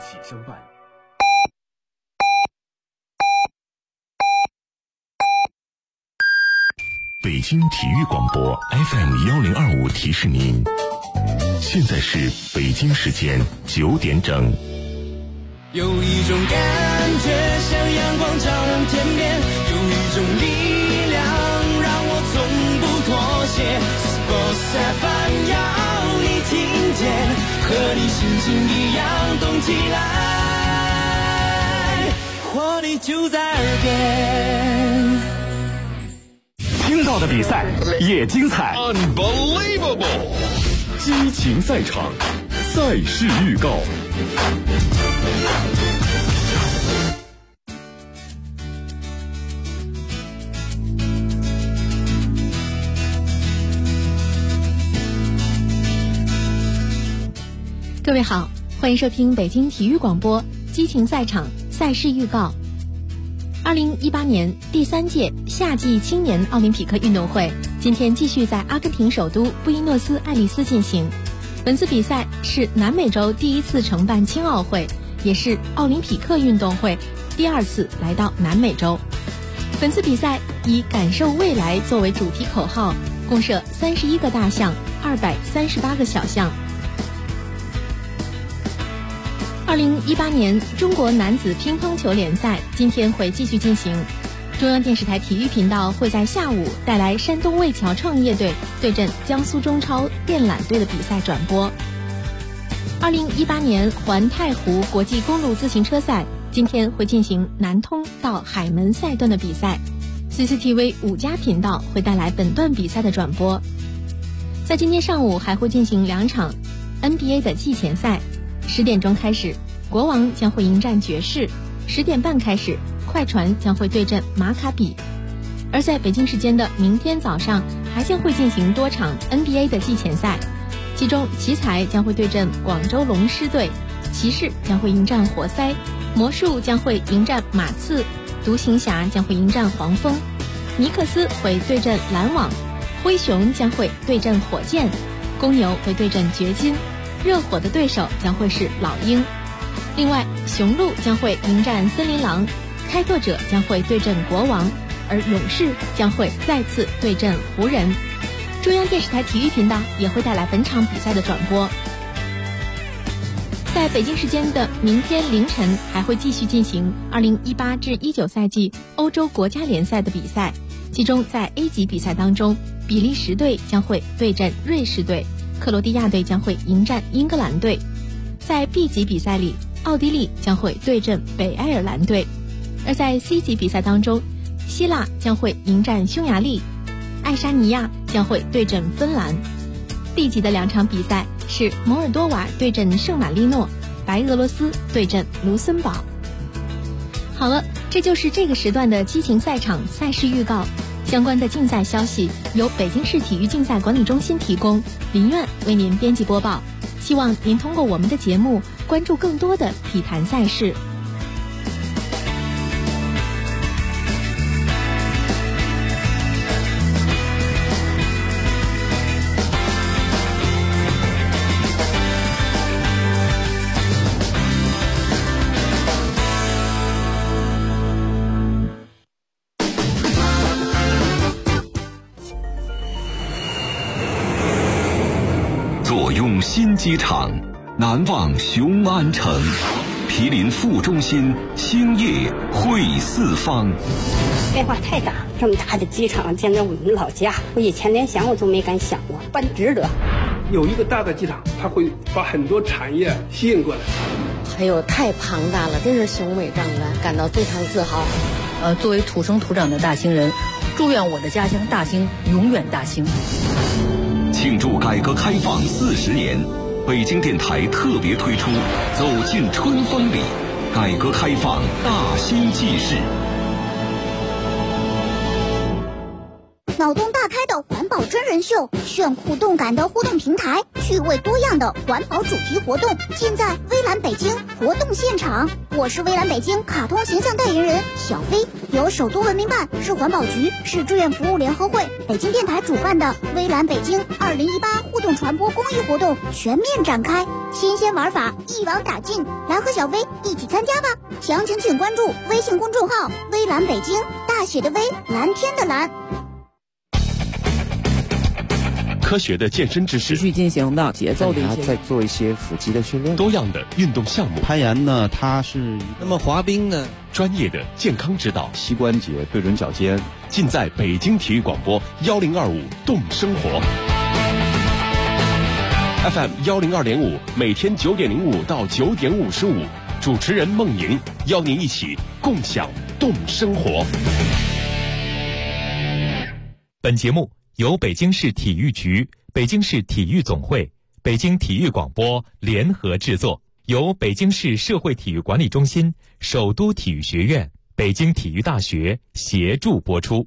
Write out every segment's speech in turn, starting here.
起相伴。 北京体育广播 FM1025提示您，现在是北京时间9点整。 有一种感觉像阳光照亮天边，有一种力量让我从不妥协。Sports FM 要你听见，和你心情一样动起来，活力就在耳边。 听到的比赛也精彩 ，Unbelievable！ 激情赛场，赛事预告。 各位好，欢迎收听北京体育广播激情赛场赛事预告。2018年第3届夏季青年奥林匹克运动会今天继续在阿根廷首都布宜诺斯艾利斯进行。本次比赛是南美洲第一次承办青奥会，也是奥林匹克运动会第2次来到南美洲。本次比赛以感受未来作为主题口号，共设31个大项，238个小项。2018年中国男子乒乓球联赛今天会继续进行，中央电视台体育频道会在下午带来山东魏桥创业队对阵江苏中超电缆队的比赛转播。2018年环太湖国际公路自行车赛今天会进行南通到海门赛段的比赛， CCTV 5家频道会带来本段比赛的转播。在今天上午还会进行2场 NBA 的季前赛，10点钟开始，国王将会迎战爵士；10点半开始，快船将会对阵马卡比。而在北京时间的明天早上，还将会进行多场 NBA 的季前赛，其中奇才将会对阵广州龙狮队，骑士将会迎战活塞，魔术将会迎战马刺，独行侠将会迎战黄蜂，尼克斯会对阵篮网，灰熊将会对阵火箭，公牛会对阵掘金，热火的对手将会是老鹰。另外，雄鹿将会迎战森林狼，开拓者将会对阵国王，而勇士将会再次对阵湖人。中央电视台体育频道也会带来本场比赛的转播。在北京时间的明天凌晨，还会继续进行2018至19赛季欧洲国家联赛的比赛，其中在 A 级比赛当中，比利时队将会对阵瑞士队，克罗地亚队将会迎战英格兰队。在 B 级比赛里，奥地利将会对阵北爱尔兰队。而在 C 级比赛当中，希腊将会迎战匈牙利，爱沙尼亚将会对阵芬兰。D 级的2场比赛是摩尔多瓦对阵圣马力诺，白俄罗斯对阵卢森堡。好了，这就是这个时段的激情赛场赛事预告。相关的竞赛消息由北京市体育竞赛管理中心提供，林苑为您编辑播报。希望您通过我们的节目关注更多的体坛赛事。 坐拥新机场，难忘雄安城，毗邻副中心，兴业汇四方。 变化太大，这么大的机场建在我们老家，我以前连想我都没敢想过，办值得。 有一个大的机场，它会把很多产业吸引过来。 哎呦，太庞大了，真是雄伟壮观，感到非常自豪。 作为土生土长的大兴人，祝愿我的家乡大兴永远大兴。 庆祝改革开放40年，北京电台特别推出《走进春风里》，改革开放大兴纪事。 脑洞大开的环保真人秀，炫酷动感的互动平台，趣味多样的环保主题活动，尽在微蓝北京活动现场。我是微蓝北京卡通形象代言人小飞，由首都文明办、市环保局、市志愿服务联合会、北京电台主办的微蓝北京2018互动传播公益活动全面展开，新鲜玩法一网打尽，来和小薇一起参加吧！详情请关注微信公众号“微蓝北京”，大写的微，蓝天的蓝。 科学的健身知识， 持续进行的节奏的一些， 再做一些腹肌的训练， 多样的运动项目。 攀岩呢，它是那么滑冰呢， 专业的健康指导， 膝关节对准脚尖， 尽在北京体育广播1025动生活 FM 102.5，每天9点05到9点55，主持人孟莹邀您一起共享动生活。 本节目由北京市体育局、北京市体育总会、北京体育广播联合制作，由北京市社会体育管理中心、首都体育学院、北京体育大学协助播出。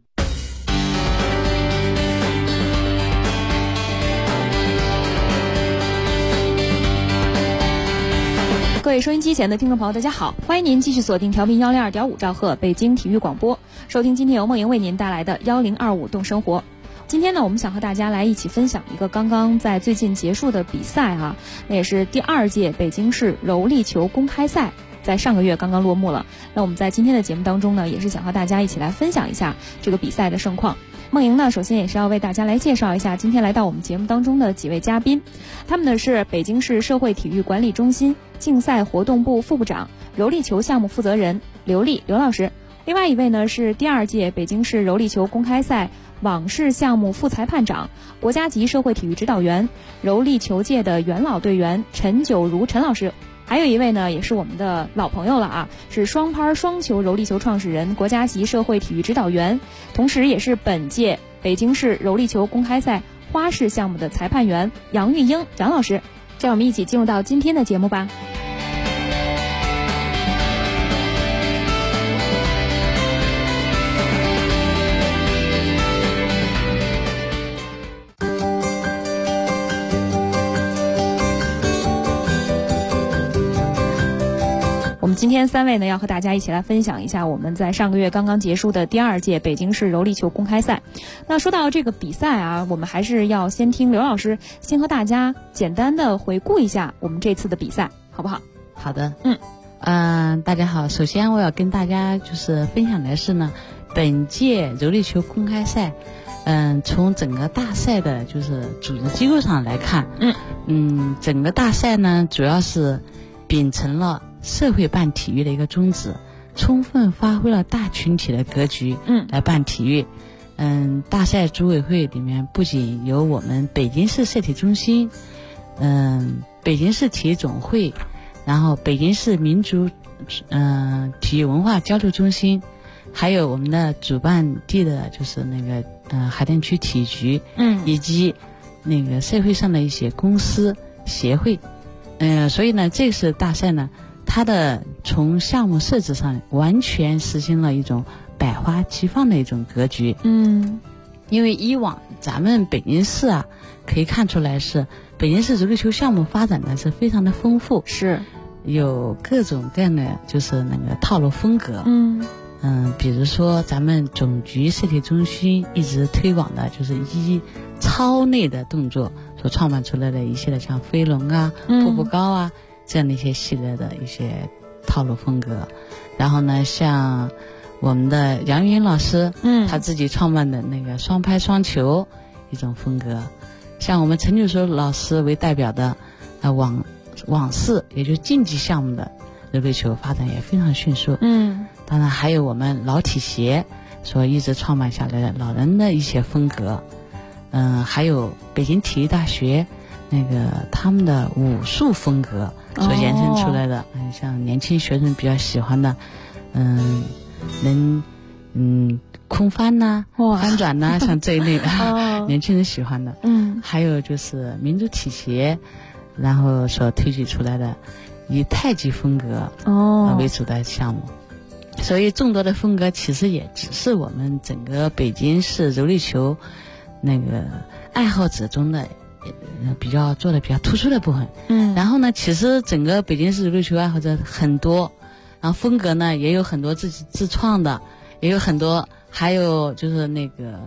各位收音机前的听众朋友，大家好，欢迎您继续锁定调频102.5兆赫北京体育广播，收听今天由孟莹为您带来的1025动生活。今天呢，我们想和大家来一起分享一个刚刚在最近结束的比赛啊，那也是第2届北京市柔力球公开赛，在上个月刚刚落幕了。那我们在今天的节目当中呢，也是想和大家一起来分享一下这个比赛的盛况。孟莹呢，首先也是要为大家来介绍一下今天来到我们节目当中的几位嘉宾，他们呢是北京市社会体育管理中心竞赛活动部副部长、柔力球项目负责人刘丽刘老师。另外一位呢是第2届北京市柔力球公开赛网式项目副裁判长、国家级社会体育指导员、柔力球界的元老队员陈九如陈老师。还有一位呢，也是我们的老朋友了啊，是双拍双球柔力球创始人、国家级社会体育指导员，同时也是本届北京市柔力球公开赛花式项目的裁判员杨玉英杨老师。让我们一起进入到今天的节目吧。我们今天3位呢，要和大家一起来分享一下我们在上个月刚刚结束的第2届北京市柔力球公开赛。那说到这个比赛啊，我们还是要先听刘老师先和大家简单的回顾一下我们这次的比赛，好不好？ 好的，大家好。首先我要跟大家就是分享的是呢，本届柔力球公开赛，从整个大赛的就是组织机构上来看，整个大赛呢主要是秉承了社会办体育的一个宗旨，充分发挥了大群体的格局，来办体育。大赛组委会里面不仅有我们北京市社体中心，北京市体育总会，然后北京市民族体育文化交流中心，还有我们的主办地的就是那个海淀区体育局，以及那个社会上的一些公司协会。所以呢，这次大赛呢，它的从项目设置上完全实行了一种百花齐放的一种格局。因为以往咱们北京市啊，可以看出来是北京市柔力球项目发展的是非常的丰富，是有各种各样的就是那个套路风格。比如说咱们总局社体中心一直推广的就是以超内的动作所创办出来的一些的像飞龙啊、步步高啊这样的一些系列的一些套路风格。然后呢，像我们的杨云老师，他自己创办的那个双拍双球一种风格。像我们陈九如老师为代表的网式，也就是竞技项目的柔力球发展也非常迅速。当然还有我们老体协所一直创办下来的老人的一些风格。还有北京体育大学那个他们的武术风格所延伸出来的，像年轻学生比较喜欢的，空翻呐、翻转呐，像这一类年轻人喜欢的。还有就是民族体协，然后所推举出来的以太极风格为主的项目。所以众多的风格其实也只是我们整个北京市柔力球那个爱好者中的做的比较突出的部分。然后呢，其实整个北京市柔力球爱好者很多，然后风格呢也有很多自己自创的，也有很多，还有就是那个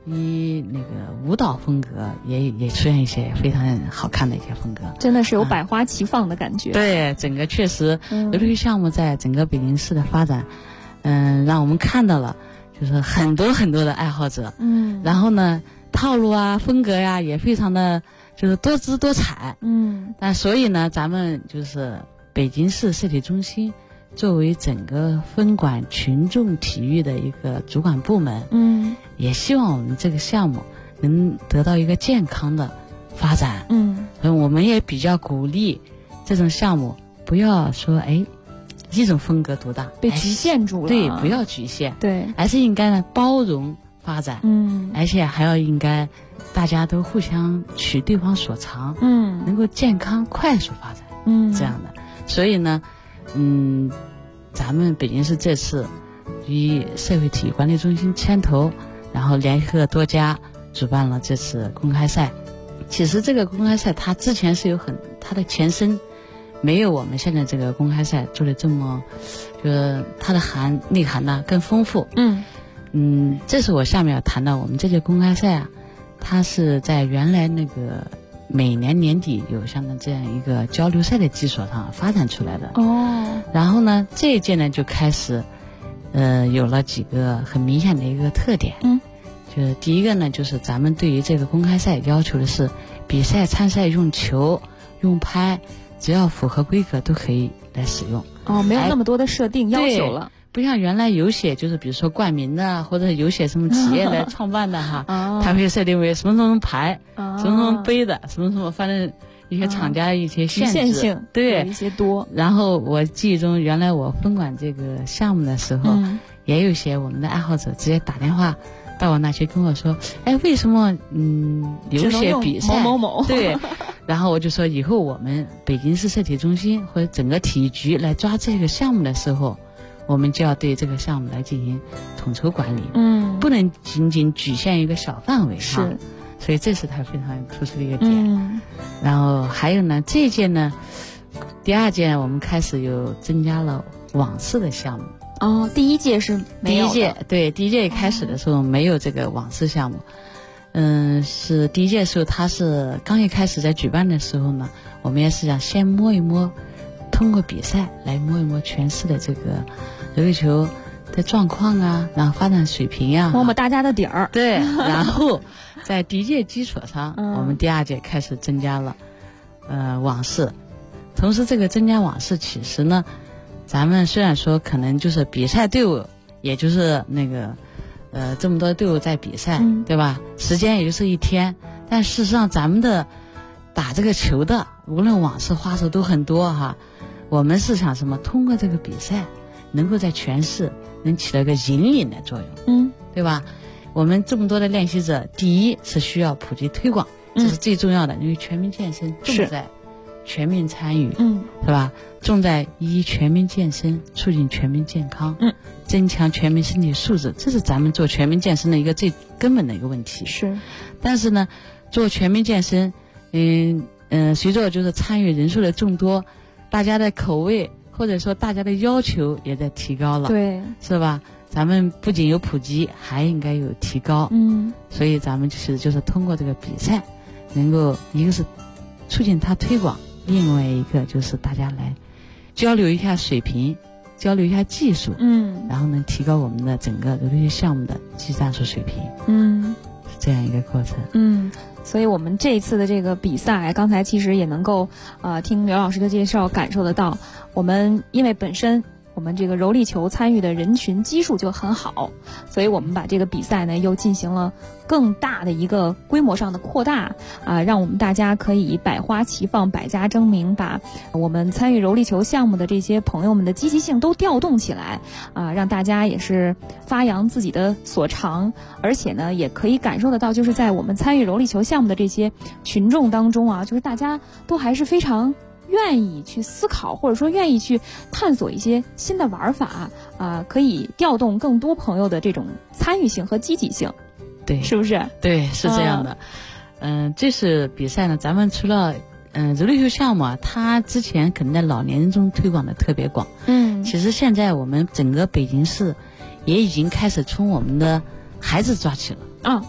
以那个舞蹈风格也出现一些非常好看的一些风格， 真的是有百花齐放的感觉。 对，整个确实游戏项目在整个北京市的发展，让我们看到了就是很多很多的爱好者，然后呢套路啊风格呀也非常的就是多姿多彩，但所以呢咱们就是北京市社体中心作为整个分管群众体育的一个主管部门，也希望我们这个项目能得到一个健康的发展，所以我们也比较鼓励这种项目不要说一种风格独大被局限住了， 对，不要局限， 对， 而是应该呢包容发展，而且还要应该大家都互相取对方所长，能够健康快速发展，这样的。所以呢咱们北京市这次与社会体育管理中心牵头，然后联合多家主办了这次公开赛。其实这个公开赛它之前是有它的前身没有我们现在这个公开赛做的这么就是它的内涵呢更丰富。这是我下面要谈到我们这届公开赛啊，它是在原来那个每年年底有像这样一个交流赛的基础上发展出来的。然后呢这一届呢就开始有了几个很明显的一个特点。就是第一个呢就是咱们对于这个公开赛要求的是比赛参赛用球用拍只要符合规格都可以来使用。 没有那么多的设定要求了， 不像原来有些就是比如说冠名的或者有些什么企业来创办的哈，它会设定为什么什么牌，什么什么杯的，什么什么，反正一些厂家一些限制性， 对， 有一些多。 然后我记忆中原来我分管这个项目的时候，也有一些我们的爱好者直接打电话到我那去跟我说，为什么有些比赛某某某对，然后我就说以后我们北京市社体中心或者整个体育局来抓这个项目的时候，我们就要对这个项目来进行统筹管理，不能仅仅局限一个小范围， 是， 所以这是它非常突出的一个点。然后还有呢，这一届呢，第二届我们开始有增加了网式的项目。 第一届是没有的。 第一届开始的时候没有这个网式项目。是第一届的时候，它是刚一开始在举办的时候呢，我们也是想先摸一摸，通过比赛来摸一摸全市的这个柔力球的状况啊，然后发展水平啊， 摸摸大家的底儿。 对，然后在第一届基础上，我们第二届开始增加了网式。同时这个增加网式其实呢，咱们虽然说可能就是比赛队伍也就是那个这么多队伍在比赛，对吧，时间也就是一天，但事实上咱们的打这个球的无论网式花手都很多哈。我们是想什么，通过这个比赛能够在全市能起到一个引领的作用，对吧。我们这么多的练习者，第一是需要普及推广，这是最重要的，因为全民健身重在全民参与，是吧，重在全民健身，促进全民健康，增强全民身体素质，这是咱们做全民健身的一个最根本的一个问题。 是， 但是呢做全民健身随着就是参与人数的众多，大家的口味或者说大家的要求也在提高了， 对， 是吧，咱们不仅有普及还应该有提高，所以咱们就是通过这个比赛能够一个是促进它推广，另外一个就是大家来交流一下水平，交流一下技术，然后能提高我们的整个柔力项目的技战术水平，是这样一个过程。 所以我们这一次的这个比赛，刚才其实也能够听刘老师的介绍感受得到，我们因为本身我们这个柔力球参与的人群基数就很好，所以我们把这个比赛呢又进行了更大的一个规模上的扩大让我们大家可以百花齐放，百家争鸣，把我们参与柔力球项目的这些朋友们的积极性都调动起来让大家也是发扬自己的所长，而且呢也可以感受得到，就是在我们参与柔力球项目的这些群众当中就是大家都还是非常愿意去思考，或者说愿意去探索一些新的玩法可以调动更多朋友的这种参与性和积极性， 对， 是不是？ 对，是这样的。这次比赛呢，咱们除了柔力球项目它之前可能在老年人中推广的特别广，其实现在我们整个北京市也已经开始从我们的孩子抓起了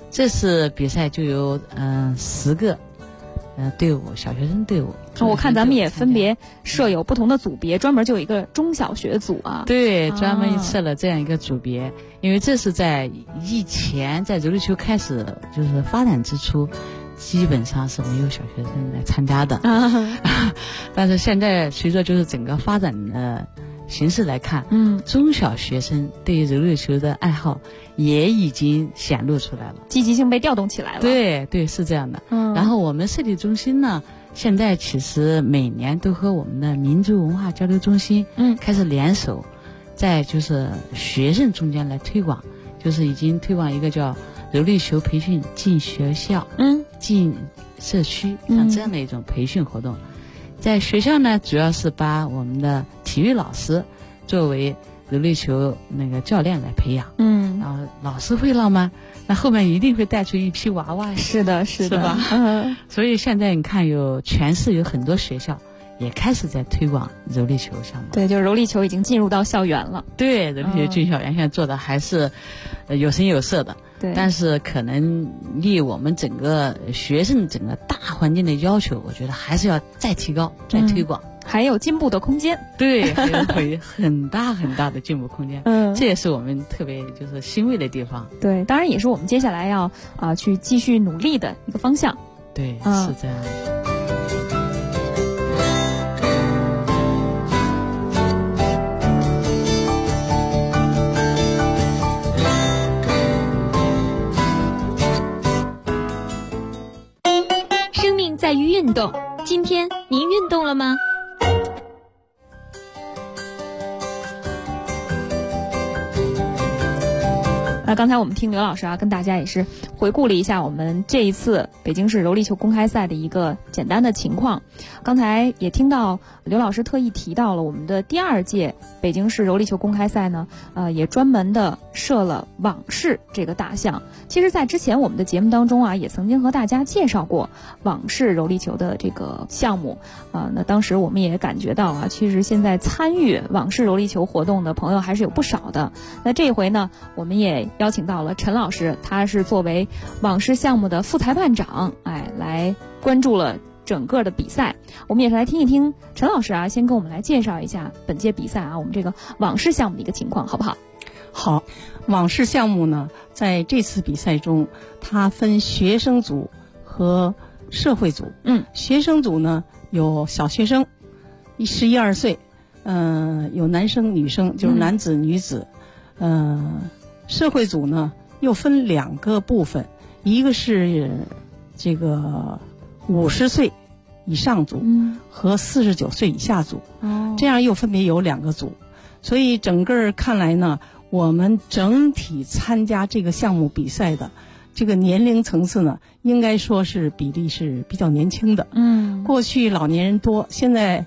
这次比赛就有10个队伍，小学生队伍。 我看咱们也分别设有不同的组别，专门就有一个中小学组啊。 对，专门设了这样一个组别，因为这是在以前在柔力球开始就是发展之初，基本上是没有小学生来参加的。但是现在随着就是整个发展的形势来看，中小学生对于柔力球的爱好也已经显露出来了， 积极性被调动起来了。 对，是这样的。然后我们设计中心呢，现在其实每年都和我们的民族文化交流中心开始联手，在就是学生中间来推广，就是已经推广一个叫柔力球培训进学校、进社区像这样的一种培训活动。在学校呢，主要是把我们的体育老师作为柔力球那个教练来培养。然后老师会了吗？那后面一定会带出一批娃娃。 是的， 是吧？所以现在你看，全市有很多学校也开始在推广柔力球项目。 对，就是柔力球已经进入到校园了。 对，柔力球进校园现在做的还是有声有色的。 对， 但是可能离我们整个学生整个大环境的要求，我觉得还是要再提高、再推广， 还有进步的空间。 对，还有很大很大的进步空间。这也是我们特别就是欣慰的地方。 对，当然也是我们接下来要去继续努力的一个方向。 对，是这样的。 在于运动，今天您运动了吗？ 刚才我们听刘老师跟大家也是回顾了一下我们这一次北京市柔力球公开赛的一个简单的情况。刚才也听到刘老师特意提到了我们的第2届北京市柔力球公开赛呢，也专门的设了网式这个大项。其实在之前我们的节目当中也曾经和大家介绍过网式柔力球的这个项目。那当时我们也感觉到其实现在参与网式柔力球活动的朋友还是有不少的。那这回呢，我们也邀请到了陈老师，他是作为网式项目的副裁判长，来关注了整个的比赛。我们也是来听一听陈老师先跟我们来介绍一下本届比赛我们这个网式项目的一个情况，好不好？ 好，网式项目呢，在这次比赛中，它分学生组和社会组。学生组呢有小学生，11、12岁，有男生女生，就是男子女子。社会组呢又分2个部分，一个是这个50岁以上组和49岁以下组，这样又分别有2个组。所以整个看来呢，我们整体参加这个项目比赛的这个年龄层次呢，应该说是比例是比较年轻的。过去老年人多，现在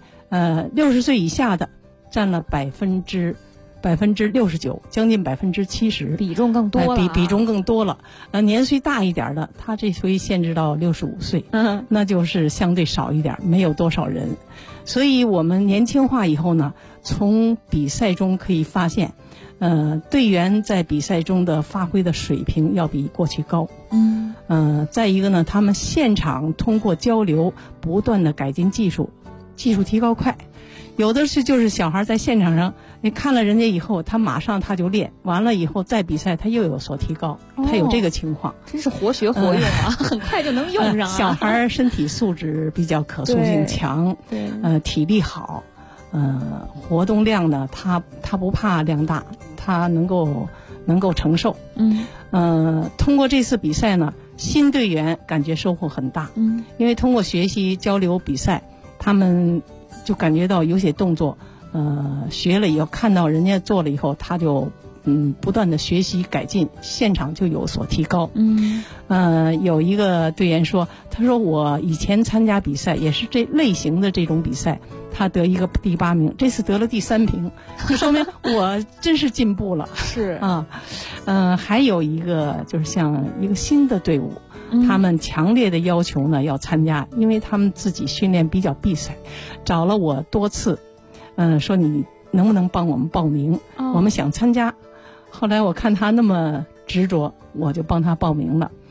60岁以下的占了69%，将近70%， 比重更多了。 比重更多了。年岁大一点的，他这回限制到65岁，那就是相对少一点，没有多少人。所以我们年轻化以后呢，从比赛中可以发现，队员在比赛中的发挥的水平要比过去高。再一个呢，他们现场通过交流不断的改进技术提高快。有的就是小孩在现场上，你看了人家以后，他马上他就练，完了以后再比赛他又有所提高，他有这个情况。 真是活学活用很快就能用上小孩身体素质比较可塑性强，体力好，活动量呢，他不怕量大，他能够承受。通过这次比赛呢，新队员感觉收获很大。因为通过学习交流比赛，他们就感觉到有些动作，学了以后看到人家做了以后，他就不断的学习改进，现场就有所提高。有一个队员说，他说我以前参加比赛也是这类型的这种比赛，他得一个第8名，这次得了第3名，就说明我真是进步了。 是还有一个就是像一个新的队伍，他们强烈的要求呢要参加，因为他们自己训练比较闭塞，找了我多次，说你能不能帮我们报名？我们想参加。后来我看他那么执着，我就帮他报名了。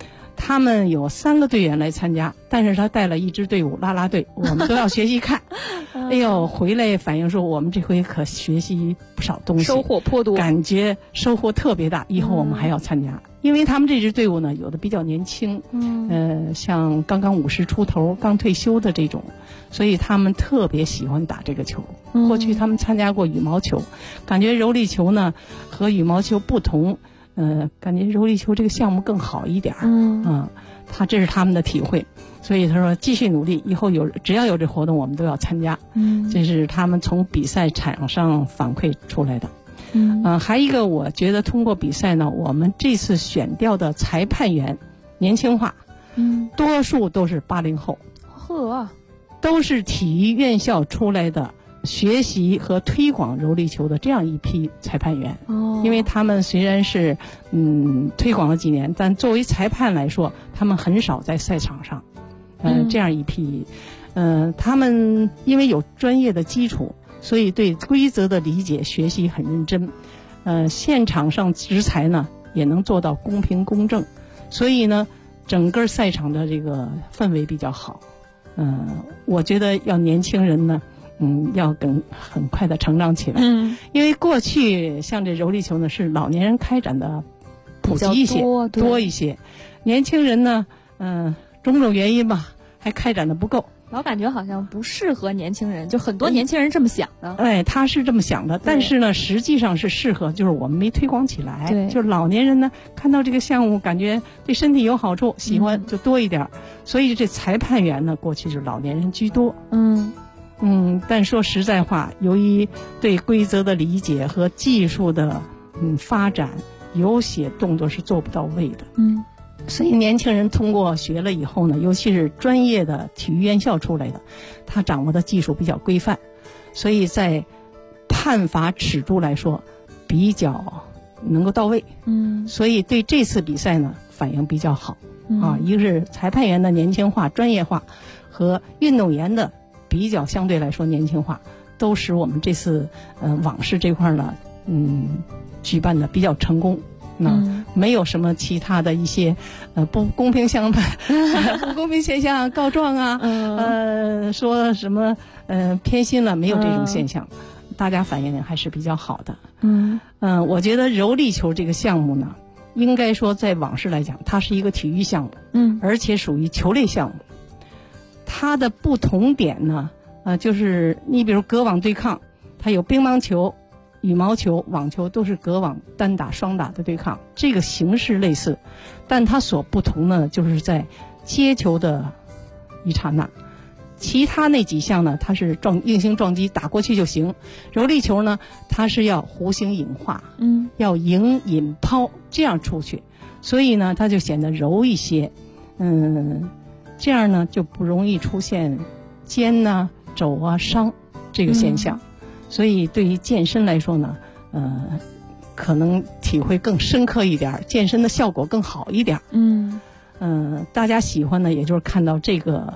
他们有3个队员来参加，但是他带了一支队伍啦啦队，我们都要学习看。哎呦，回来反映说我们这回可学习不少东西， 收获颇多， 感觉收获特别大。以后我们还要参加，因为他们这支队伍呢，有的比较年轻，像刚刚50出头、刚退休的这种，所以他们特别喜欢打这个球。过去他们参加过羽毛球，感觉柔力球呢和羽毛球不同。感觉柔力球这个项目更好一点。这是他们的体会，所以他说继续努力，以后只要有这活动，我们都要参加。这是他们从比赛场上反馈出来的。还一个，我觉得通过比赛呢，我们这次选调的裁判员年轻化，多数都是80后，都是体育院校出来的。学习和推广柔力球的这样一批裁判员，因为他们虽然是推广了几年，但作为裁判来说，他们很少在赛场上。这样一批，他们因为有专业的基础，所以对规则的理解、学习很认真。现场上执裁呢，也能做到公平公正，所以呢，整个赛场的这个氛围比较好。我觉得要年轻人呢。要很快的成长起来。因为过去像这柔力球呢，是老年人开展的普及一些，多一些。年轻人呢，种种原因吧，还开展的不够。 老感觉好像不适合年轻人，就很多年轻人这么想的。 他是这么想的，但是呢，实际上是适合，就是我们没推广起来。就是老年人呢，看到这个项目，感觉对身体有好处，喜欢就多一点。所以这裁判员呢，过去就是老年人居多。但说实在话，由于对规则的理解和技术的发展，有些动作是做不到位的。所以年轻人通过学了以后呢，尤其是专业的体育院校出来的，他掌握的技术比较规范，所以在判罚尺度来说比较能够到位。所以对这次比赛呢反应比较好。一个是裁判员的年轻化、专业化，和运动员的比较相对来说年轻化，都使我们这次网市这块呢举办的比较成功。没有什么其他的一些不公平不公平现象告状啊，说什么偏心了，没有这种现象，大家反应还是比较好的。我觉得柔力球这个项目呢，应该说在网市来讲，它是一个体育项目，而且属于球类项目。它的不同点呢，就是你比如隔网对抗，它有乒乓球、羽毛球、网球都是隔网单打、双打的对抗，这个形式类似，但它所不同呢，就是在接球的一刹那。其他那几项呢，它是硬性撞击，打过去就行。柔力球呢，它是要弧形引化，要迎引抛这样出去，所以呢，它就显得柔一些。这样呢就不容易出现肩啊、肘啊伤这个现象。所以对于健身来说呢，可能体会更深刻一点，健身的效果更好一点。大家喜欢呢，也就是看到这个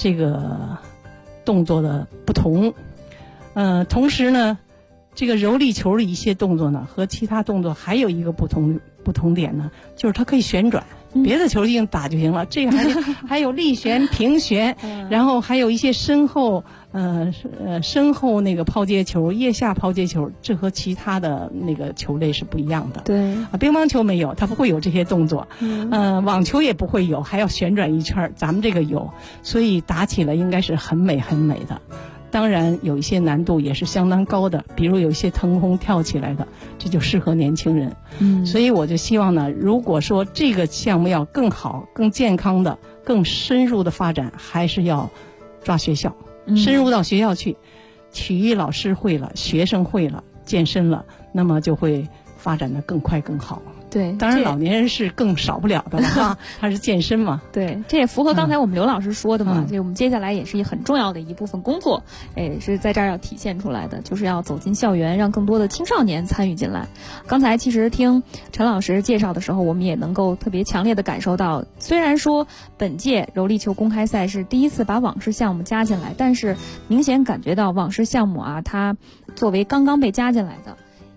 动作的不同。同时呢，这个柔力球的一些动作呢，和其他动作还有一个不同点呢，就是它可以旋转。别的球硬打就行了，这个还有立旋、平旋，然后还有一些身后那个抛接球、腋下抛接球，这和其他的那个球类是不一样的。 对， 乒乓球没有，它不会有这些动作。网球也不会有，还要旋转一圈，咱们这个有，所以打起来应该是很美很美的。当然有一些难度也是相当高的，比如有一些腾空跳起来的，这就适合年轻人。所以我就希望呢，如果说这个项目要更好、更健康的、更深入的发展，还是要抓学校，深入到学校去。体育老师会了，学生会了，健身了，那么就会发展得更快更好。 对， 当然老年人是更少不了的了哈，他是健身嘛。 对，这也符合刚才我们刘老师说的嘛。这我们接下来也是一很重要的一部分工作，是在这儿要体现出来的，就是要走进校园，让更多的青少年参与进来。刚才其实听陈老师介绍的时候，我们也能够特别强烈的感受到，虽然说本届柔力球公开赛是第一次把网式项目加进来，但是明显感觉到网式项目啊，它作为刚刚被加进来的，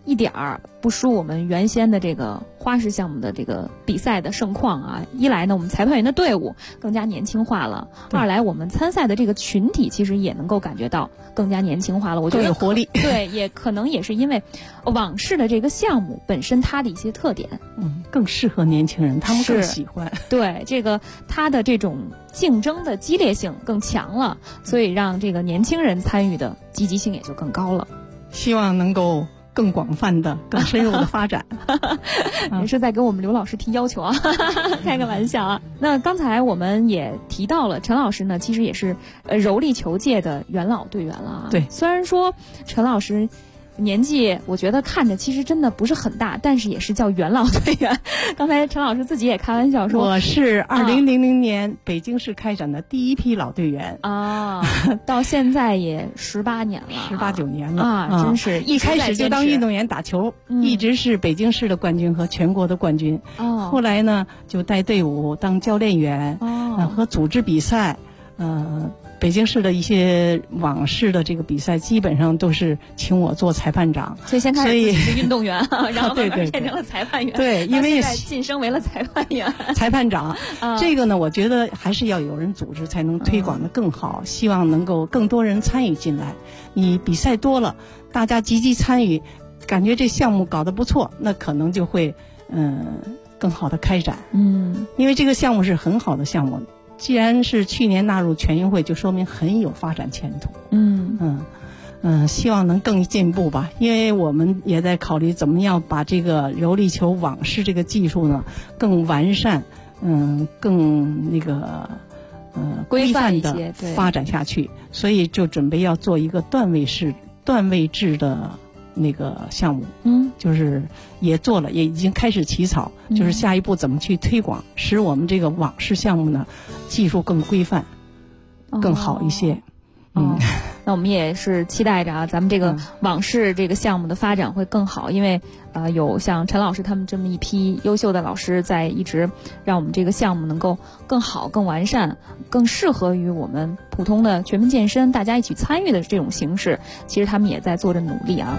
一点儿不输我们原先的这个花式项目的这个比赛的盛况啊。一来呢，我们裁判员的队伍更加年轻化了；二来，我们参赛的这个群体其实也能够感觉到更加年轻化了。我觉得更有活力。 对，也可能也是因为网式的这个项目本身它的一些特点， 更适合年轻人，他们更喜欢。 对，这个它的这种竞争的激烈性更强了，所以让这个年轻人参与的积极性也就更高了。 希望能够更广泛的、更深入的发展。 也是在给我们刘老师提要求啊，开个玩笑啊。那刚才我们也提到了，陈老师呢，其实也是柔力球界的元老队员了啊。 对， 虽然说陈老师年纪我觉得看着其实真的不是很大，但是也是叫元老队员。刚才陈老师自己也开玩笑说， 我是2000年北京市开展的第一批老队员啊，到现在也18年了 ，18、19年了啊，真是一开始就当运动员打球，一直是北京市的冠军和全国的冠军。后来呢，就带队伍当教练员，和组织比赛，北京市的一些网式的这个比赛，基本上都是请我做裁判长。 所以先开始是运动员，然后慢慢变成了裁判员。 对，因为现在晋升为了裁判员、 裁判长。这个呢，我觉得还是要有人组织，才能推广得更好。希望能够更多人参与进来。你比赛多了，大家积极参与，感觉这项目搞得不错，那可能就会更好的开展。因为这个项目是很好的项目。既然是去年纳入全运会，就说明很有发展前途。希望能更进步吧。因为我们也在考虑怎么样把这个柔力球网式这个技术呢更完善，更规范的发展下去。所以就准备要做一个段位制的那个项目，就是也做了，也已经开始起草，就是下一步怎么去推广，使我们这个网式项目呢技术更规范，更好一些。 那我们也是期待着啊，咱们这个网式这个项目的发展会更好，因为有像陈老师他们这么一批优秀的老师在一直让我们这个项目能够更好、更完善、更适合于我们普通的全民健身大家一起参与的这种形式，其实他们也在做着努力啊。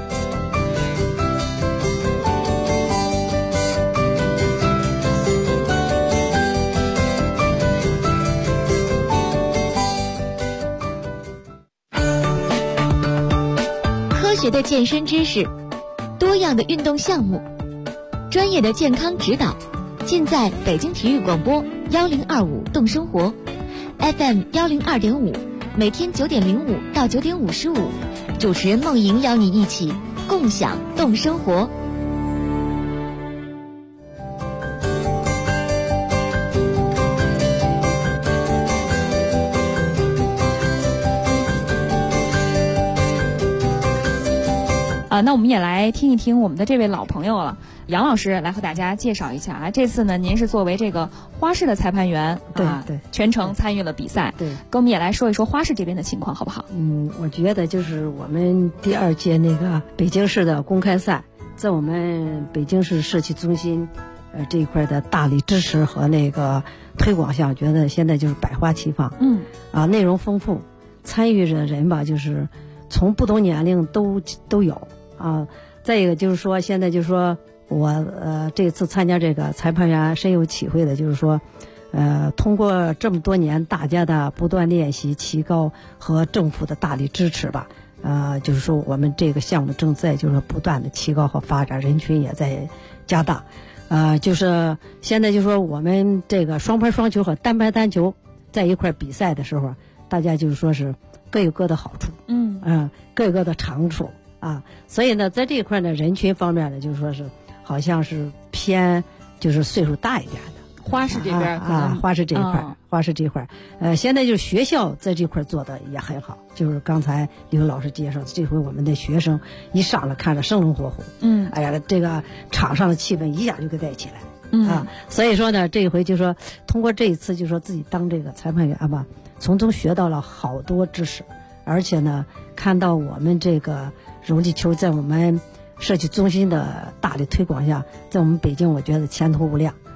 科学的健身知识，多样的运动项目，专业的健康指导，尽在北京体育广播1025动生活 FM 102.5，每天9点05到9点55，主持人梦莹邀你一起共享动生活。 那我们也来听一听我们的这位老朋友了，杨老师来和大家介绍一下啊。这次呢，您是作为这个花式的裁判员， 对， 全程参与了比赛， 对， 跟我们也来说一说花式这边的情况，好不好？ 我觉得就是我们第2届那个北京市的公开赛，在我们北京市社区中心，这一块的大力支持和那个推广下，我觉得现在就是百花齐放，内容丰富，参与的人吧，就是从不同年龄都有。再一个就是说，现在就是说我这次参加这个裁判员深有体会的，就是说，通过这么多年大家的不断练习、提高和政府的大力支持吧，就是说我们这个项目正在就是不断的提高和发展，人群也在加大，就是现在就是说我们这个双拍双球和单拍单球在一块比赛的时候，大家就是说是各有各的好处，各有各的长处。所以呢，在这一块呢，人群方面呢，就是说是好像是偏就是岁数大一点的花式这边花式这一块，花式这一块，现在就是学校在这块做的也很好，就是刚才刘老师介绍，这回我们的学生一上来看着生龙活虎，哎呀，这个场上的气氛一下就给带起来，所以说呢，这一回就说通过这一次，就说自己当这个裁判员吧，从中学到了好多知识，而且呢，看到我们这个柔力球在我们社区中心的大力推广下，在我们北京，我觉得前途无量。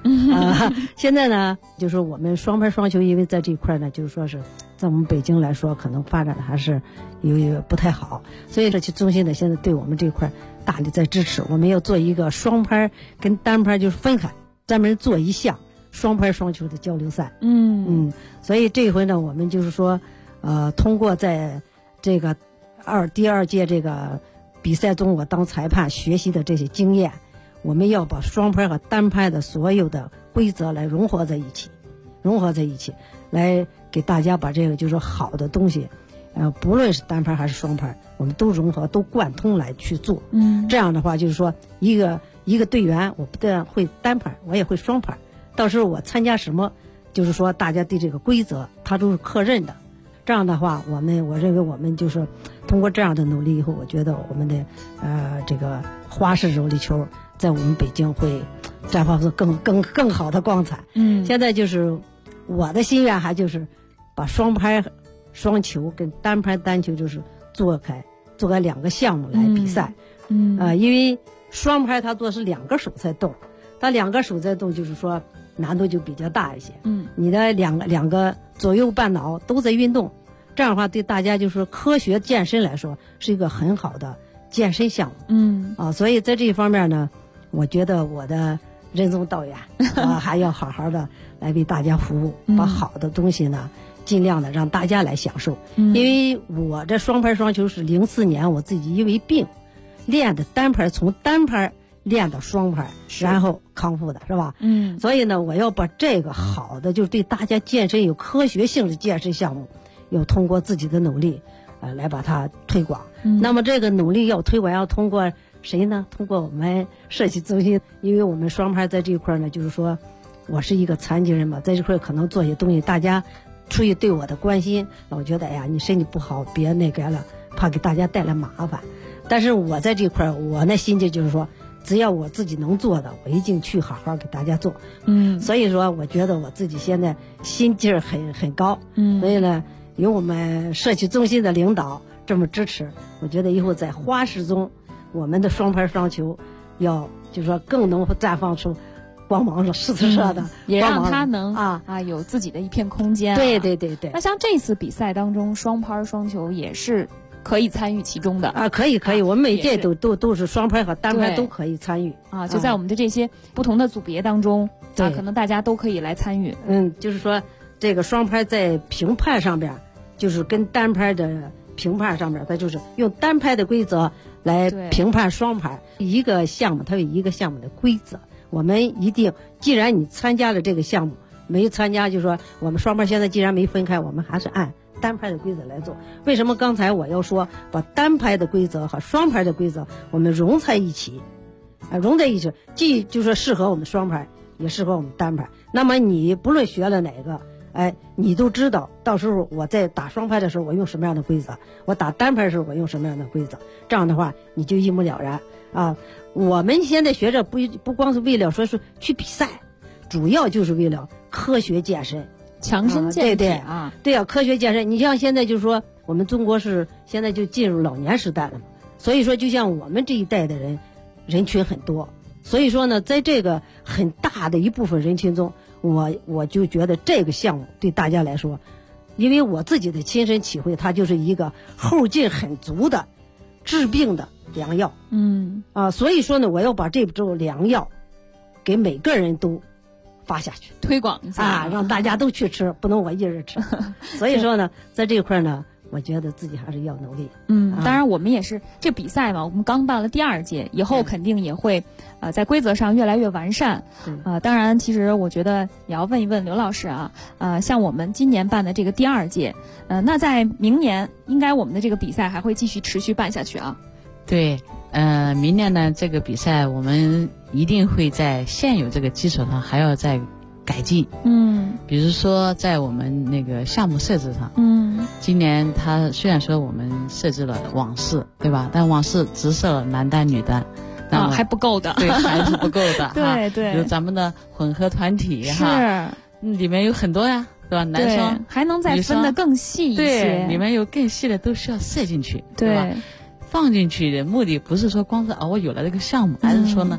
现在呢，就是我们双拍双球，因为在这一块呢，就是说是在我们北京来说，可能发展的还是有不太好，所以社区中心呢，现在对我们这一块大力在支持。我们要做一个双拍跟单拍就是分开，专门做一项双拍双球的交流赛。所以这一回呢，我们就是说，通过在这个第二届这个比赛中，我当裁判学习的这些经验，我们要把双拍和单拍的所有的规则来融合在一起，来给大家把这个就是说好的东西，不论是单拍还是双拍，我们都融合、都贯通来去做。这样的话就是说，一个队员，我不但会单拍，我也会双拍。到时候我参加什么，就是说大家对这个规则他都是客认的。这样的话，我认为我们就是通过这样的努力以后，我觉得我们的这个花式柔力球在我们北京会绽放出更好的光彩。现在就是我的心愿还就是把双拍双球跟单拍单球就是做开两个项目来比赛。因为双拍它做是2个手在动，它2个手在动就是说难度就比较大一些。你的两个左右半脑都在运动，这样的话对大家就是科学健身来说是一个很好的健身项目。所以在这一方面呢，我觉得我的任重道远，我还要好好的来为大家服务，把好的东西呢尽量的让大家来享受。因为我这双拍双球是04年我自己因为病练的单拍，从单拍练到双拍，然后康复的，是吧？所以呢，我要把这个好的，就是对大家健身有科学性的健身项目，要通过自己的努力，来把它推广。那么这个努力要推广，要通过谁呢？通过我们社区中心，因为我们双拍在这一块呢，就是说我是一个残疾人嘛，在这块可能做些东西，大家出于对我的关心，老觉得哎呀你身体不好，别那个了，怕给大家带来麻烦。但是我在这块，我那心境就是说，只要我自己能做的，我一定去好好给大家做。所以说我觉得我自己现在心劲儿很高。所以呢，有我们社区中心的领导这么支持，我觉得以后在花式中，我们的双拍双球要就是说更能绽放出光芒了，四射的， 也让他能有自己的一片空间。 对。 那像这次比赛当中，双拍双球也是可以参与其中的可以，我们每届都是双拍和单拍都可以参与就在我们的这些不同的组别当中，可能大家都可以来参与。 就是说这个双拍在评判上边，就是跟单拍的评判上边，它就是用单拍的规则来评判双拍。一个项目它有一个项目的规则，我们一定，既然你参加了这个项目，没参加，就是说我们双拍现在既然没分开，我们还是按单拍的规则来做。为什么刚才我要说把单拍的规则和双拍的规则我们融在一起，既就是适合我们双拍，也适合我们单拍。那么你不论学了哪个，你都知道到时候我在打双拍的时候我用什么样的规则，我打单拍的时候我用什么样的规则，这样的话你就一目了然我们现在学着不光是为了说是去比赛，主要就是为了科学健身， 强身健体对科学健身。你像现在就是说我们中国是现在就进入老年时代了嘛，所以说就像我们这一代的人群很多，所以说呢，在这个很大的一部分人群中，我就觉得这个项目对大家来说，因为我自己的亲身体会，它就是一个后劲很足的治病的良药。所以说呢，我要把这种良药给每个人都发下去， 推广一下让大家都去吃，不能我一人吃。所以说呢，在这一块呢，我觉得自己还是要努力。 当然我们也是这比赛嘛，我们刚办了第2届，以后肯定也会在规则上越来越完善。当然其实我觉得也要问一问刘老师像我们今年办的这个第2届，那在明年应该我们的这个比赛还会继续持续办下去对，明年呢这个比赛我们一定会在现有这个基础上还要再改进。比如说在我们那个项目设置上，今年它虽然说我们设置了网式，对吧？但网式只设了男单女单，那还不够的， 对，还是不够的。 对， 比如咱们的混合团体是里面有很多呀，对吧？男生还能再分得更细一些， 对，里面有更细的都需要设进去，对吧？放进去的目的不是说光是我有了这个项目，而是说呢，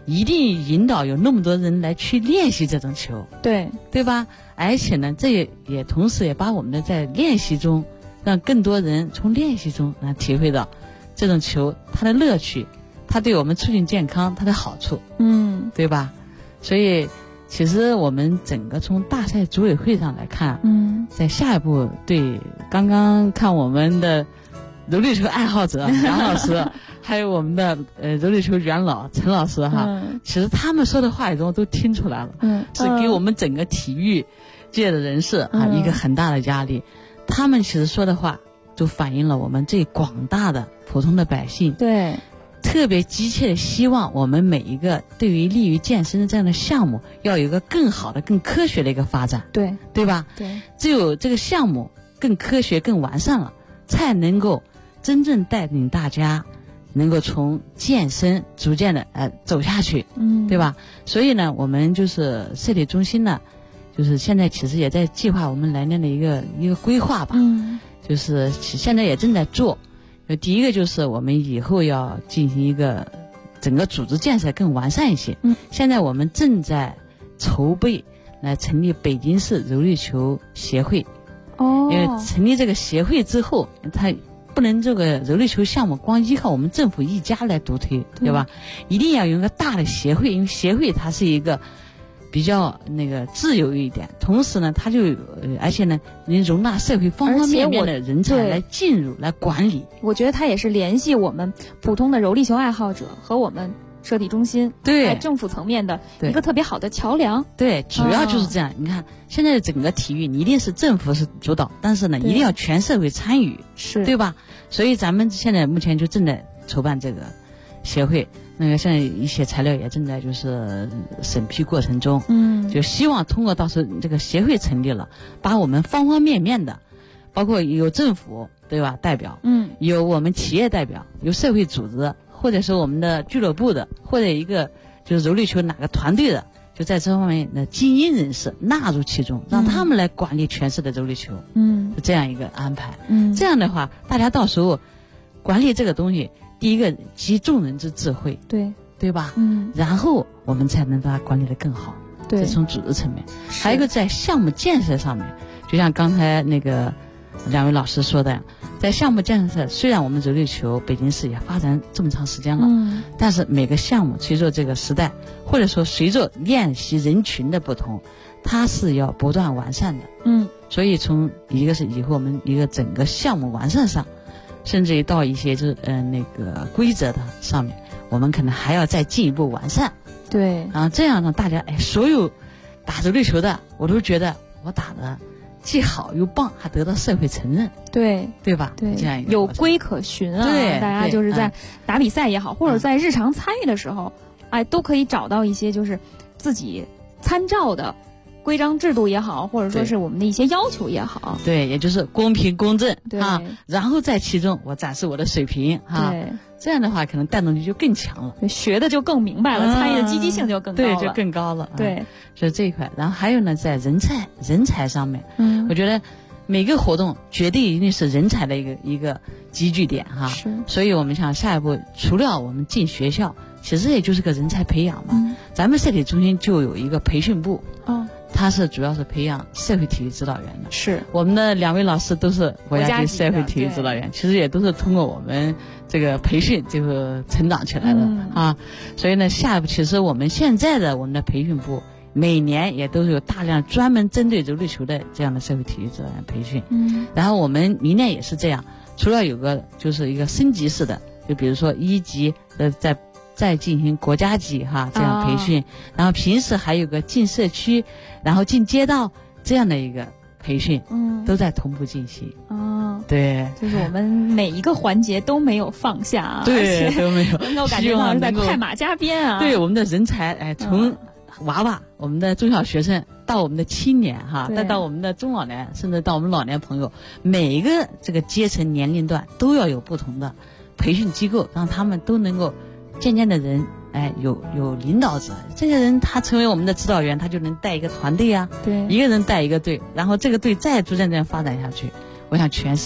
一定引导有那么多人来去练习这种球，对吧？而且呢，这也同时也把我们的在练习中，让更多人从练习中来体会到这种球它的乐趣，它对我们促进健康它的好处，对吧？所以其实我们整个从大赛组委会上来看，在下一步对刚刚看我们的柔力球爱好者杨老师还有我们的柔力球元老陈老师哈，其实他们说的话语中都听出来了，是给我们整个体育界的人士啊一个很大的压力。他们其实说的话就反映了我们最广大的普通的百姓特别急切的希望我们每一个对于利于健身的这样的项目要有一个更好的更科学的一个发展，对吧？只有这个项目更科学更完善了，才能够真正带领大家能够从健身逐渐的走下去，对吧？所以呢，我们就是社体中心呢，就是现在其实也在计划我们来年的一个规划吧，就是现在也正在做。第一个就是我们以后要进行一个整个组织建设更完善一些，现在我们正在筹备来成立北京市柔力球协会，因为成立这个协会之后，它不能这个柔力球项目光依靠我们政府一家来独推，对吧？一定要有一个大的协会，因为协会它是一个比较那个自由一点，同时呢，它就而且呢，能容纳社会方方面面的人才来进入来管理。 我觉得它也是联系我们普通的柔力球爱好者和我们社体中心在政府层面的一个特别好的桥梁。 对，主要就是这样。你看，现在整个体育，你一定是政府是主导，但是呢，一定要全社会参与，对吧？所以咱们现在目前就正在筹办这个协会。那个现在一些材料也正在就是审批过程中，就希望通过到时候这个协会成立了，把我们方方面面的，包括有政府对吧代表，有我们企业代表，有社会组织，或者是我们的俱乐部的，或者一个就是柔力球哪个团队的，就在这方面的精英人士纳入其中，让他们来管理全市的柔力球，是这样一个安排。这样的话，大家到时候管理这个东西。第一个集众人之智慧，对吧？然后我们才能把它管理得更好。这从组织层面，还有一个在项目建设上面，就像刚才那个两位老师说的，在项目建设，虽然我们柔力球北京市也发展这么长时间了，但是每个项目随着这个时代，或者说随着练习人群的不同，它是要不断完善的。所以从一个是以后我们一个整个项目完善上。甚至于到一些就是那个规则的上面，我们可能还要再进一步完善。这样呢，大家所有打柔力球的，我都觉得我打的既好又棒，还得到社会承认。对吧？这样一个有规可循啊。大家就是在打比赛也好，或者在日常参与的时候，都可以找到一些就是自己参照的。规章制度也好，或者说是我们的一些要求也好， 也就是公平公正啊，然后在其中我展示我的水平啊，这样的话可能带动力就更强了， 学的就更明白了，参与的积极性就更高了， 就更高了。所以这一块，然后还有呢，在人才上面，我觉得每个活动绝对一定是人才的一个集聚点哈。所以我们想下一步，除了我们进学校，其实也就是个人才培养嘛。咱们社体中心就有一个培训部。它是主要是培养社会体育指导员的，我们的两位老师都是国家级社会体育指导员，其实也都是通过我们这个培训就是成长起来的啊。所以呢，下一步其实我们现在的我们的培训部每年也都是有大量专门针对柔力球的这样的社会体育指导员培训。然后我们明年也是这样，除了有个就是一个升级式的，就比如说1级再进行国家级这样培训，然后平时还有个进社区，然后进街道这样的一个培训，都在同步进行。 就是我们每一个环节都没有放下， 都没有， 能够感觉到是在快马加鞭啊。 我们的人才，从娃娃，我们的中小学生到我们的青年再到我们的中老年，甚至到我们老年朋友，每一个这个阶层年龄段都要有不同的培训机构，让他们都能够。渐渐的人，有领导者，这个人他成为我们的指导员，他就能带一个团队啊，一个人带一个队，然后这个队再逐渐这样发展下去。我想全市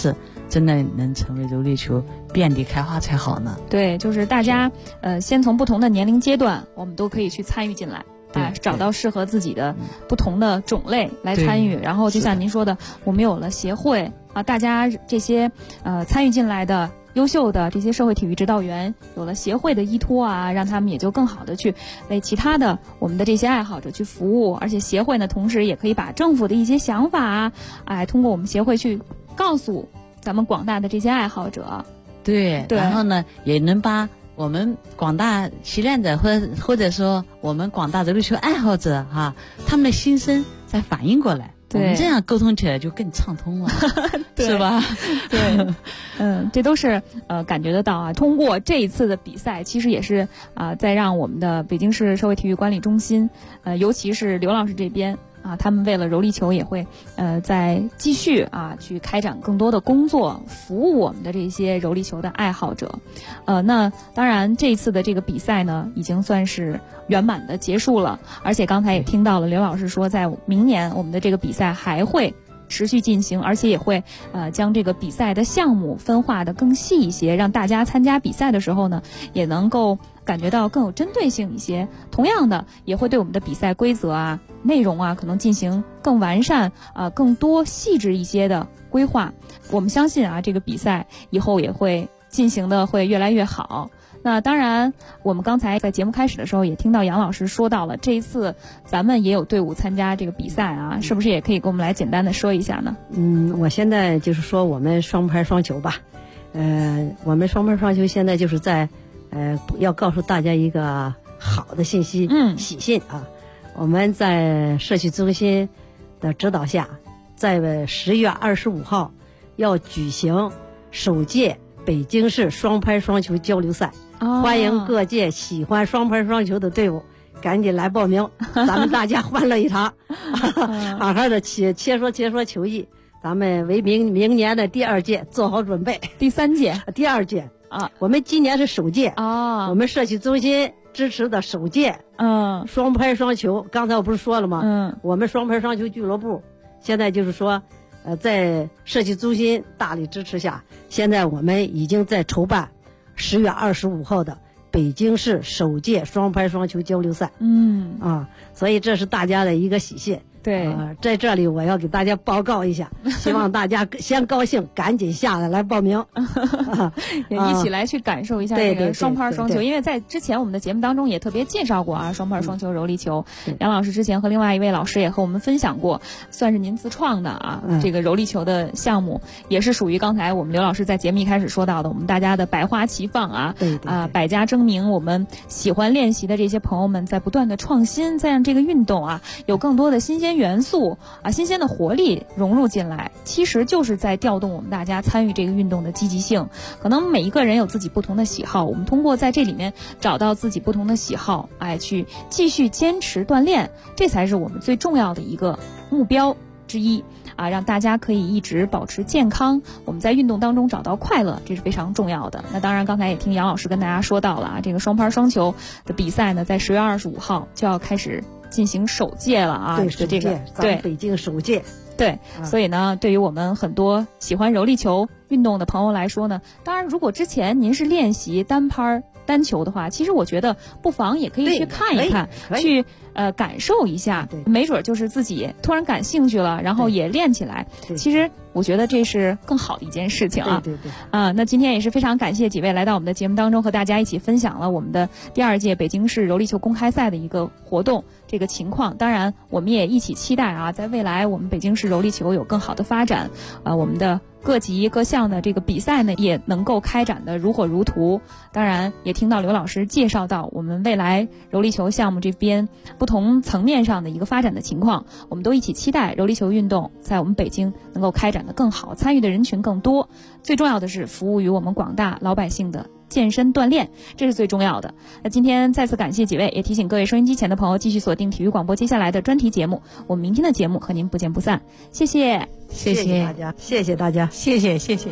真的能成为柔力球遍地开花才好呢。 对，就是大家先从不同的年龄阶段，我们都可以去参与进来。找到适合自己的不同的种类来参与，然后就像您说的，我们有了协会啊，大家这些参与进来的优秀的这些社会体育指导员，有了协会的依托啊，让他们也就更好的去为其他的我们的这些爱好者去服务，而且协会呢，同时也可以把政府的一些想法啊，通过我们协会去告诉咱们广大的这些爱好者。 对，然后呢，也能把我们广大习练者或者说我们广大柔力球爱好者哈，他们的心声再反映过来，我们这样沟通起来就更畅通了，是吧？ 对，这都是感觉得到啊。通过这一次的比赛，其实也是在让我们的北京市社会体育管理中心，尤其是刘老师这边。他们为了柔力球也会在继续去开展更多的工作，服务我们的这些柔力球的爱好者。那当然这一次的这个比赛呢，已经算是圆满的结束了，而且刚才也听到了刘老师说，在明年我们的这个比赛还会持续进行，而且也会将这个比赛的项目分化的更细一些，让大家参加比赛的时候呢，也能够感觉到更有针对性一些。同样的，也会对我们的比赛规则啊、内容啊，可能进行更完善更多细致一些的规划。我们相信这个比赛以后也会进行的会越来越好。那当然，我们刚才在节目开始的时候也听到杨老师说到了，这一次咱们也有队伍参加这个比赛啊，是不是也可以给我们来简单的说一下呢？ 我现在就是说我们双拍双球吧，我们双拍双球现在就是在要告诉大家一个好的信息，喜讯啊！我们在社区中心的指导下，在10月25号要举行首届北京市双拍双球交流赛。欢迎各界喜欢双拍双球的队伍赶紧来报名，咱们大家欢乐一场，好好的切磋球艺，咱们为明年的第2届做好准备。 第2届我们今年是首届我们社区中心支持的首届双拍双球。刚才我不是说了吗？我们双拍双球俱乐部现在就是说在社区中心大力支持下，现在我们已经在筹办10月25号的北京市首届双拍双球交流赛。所以这是大家的一个喜讯。 对， 在这里我要给大家报告一下，希望大家先高兴，赶紧下来报名， 一起来去感受一下这个双拍双球。因为在之前我们的节目当中也特别介绍过双拍双球柔力球。杨老师之前和另外一位老师也和我们分享过，算是您自创的这个柔力球的项目，也是属于刚才我们刘老师在节目一开始说到的，我们大家的百花齐放百家争鸣。我们喜欢练习的这些朋友们在不断的创新，再让这个运动有更多的新鲜元素新鲜的活力融入进来，其实就是在调动我们大家参与这个运动的积极性。可能每一个人有自己不同的喜好，我们通过在这里面找到自己不同的喜好，去继续坚持锻炼，这才是我们最重要的一个目标之一让大家可以一直保持健康，我们在运动当中找到快乐，这是非常重要的。那当然刚才也听杨老师跟大家说到了这个双拍双球的比赛呢，在10月25号就要开始进行首届了对，这个对北京首届。 对，所以呢，对于我们很多喜欢柔力球运动的朋友来说呢，当然如果之前您是练习单拍单球的话，其实我觉得不妨也可以去看一看，去感受一下，没准就是自己突然感兴趣了，然后也练起来。其实我觉得这是更好的一件事情对那今天也是非常感谢几位来到我们的节目当中，和大家一起分享了我们的第2届北京市柔力球公开赛的一个活动这个情况。当然我们也一起期待在未来我们北京市柔力球有更好的发展，我们的各级各项的这个比赛呢也能够开展的如火如荼。当然也听到刘老师介绍到我们未来柔力球项目这边不同层面上的一个发展的情况，我们都一起期待柔力球运动在我们北京能够开展的更好，参与的人群更多，最重要的是服务于我们广大老百姓的健身锻炼，这是最重要的。那今天再次感谢几位，也提醒各位收音机前的朋友继续锁定体育广播接下来的专题节目，我们明天的节目和您不见不散。谢谢大家，谢谢大家， 谢谢。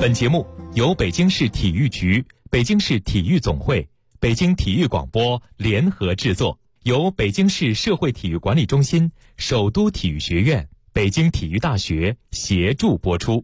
本节目由北京市体育局、北京市体育总会、北京体育广播联合制作，由北京市社会体育管理中心、首都体育学院、北京体育大学协助播出。